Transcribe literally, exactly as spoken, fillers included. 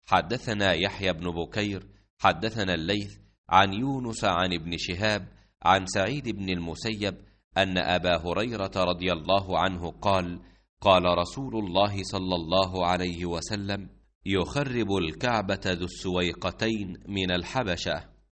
حدثنا يحيى بن بكير حدثنا الليث عن يونس عن ابن شهاب عن سعيد بن المسيب أن أبا هريرة رضي الله عنه قال: قال رسول الله صلى الله عليه وسلم: يخرب الكعبة ذو السويقتين من الحبشة.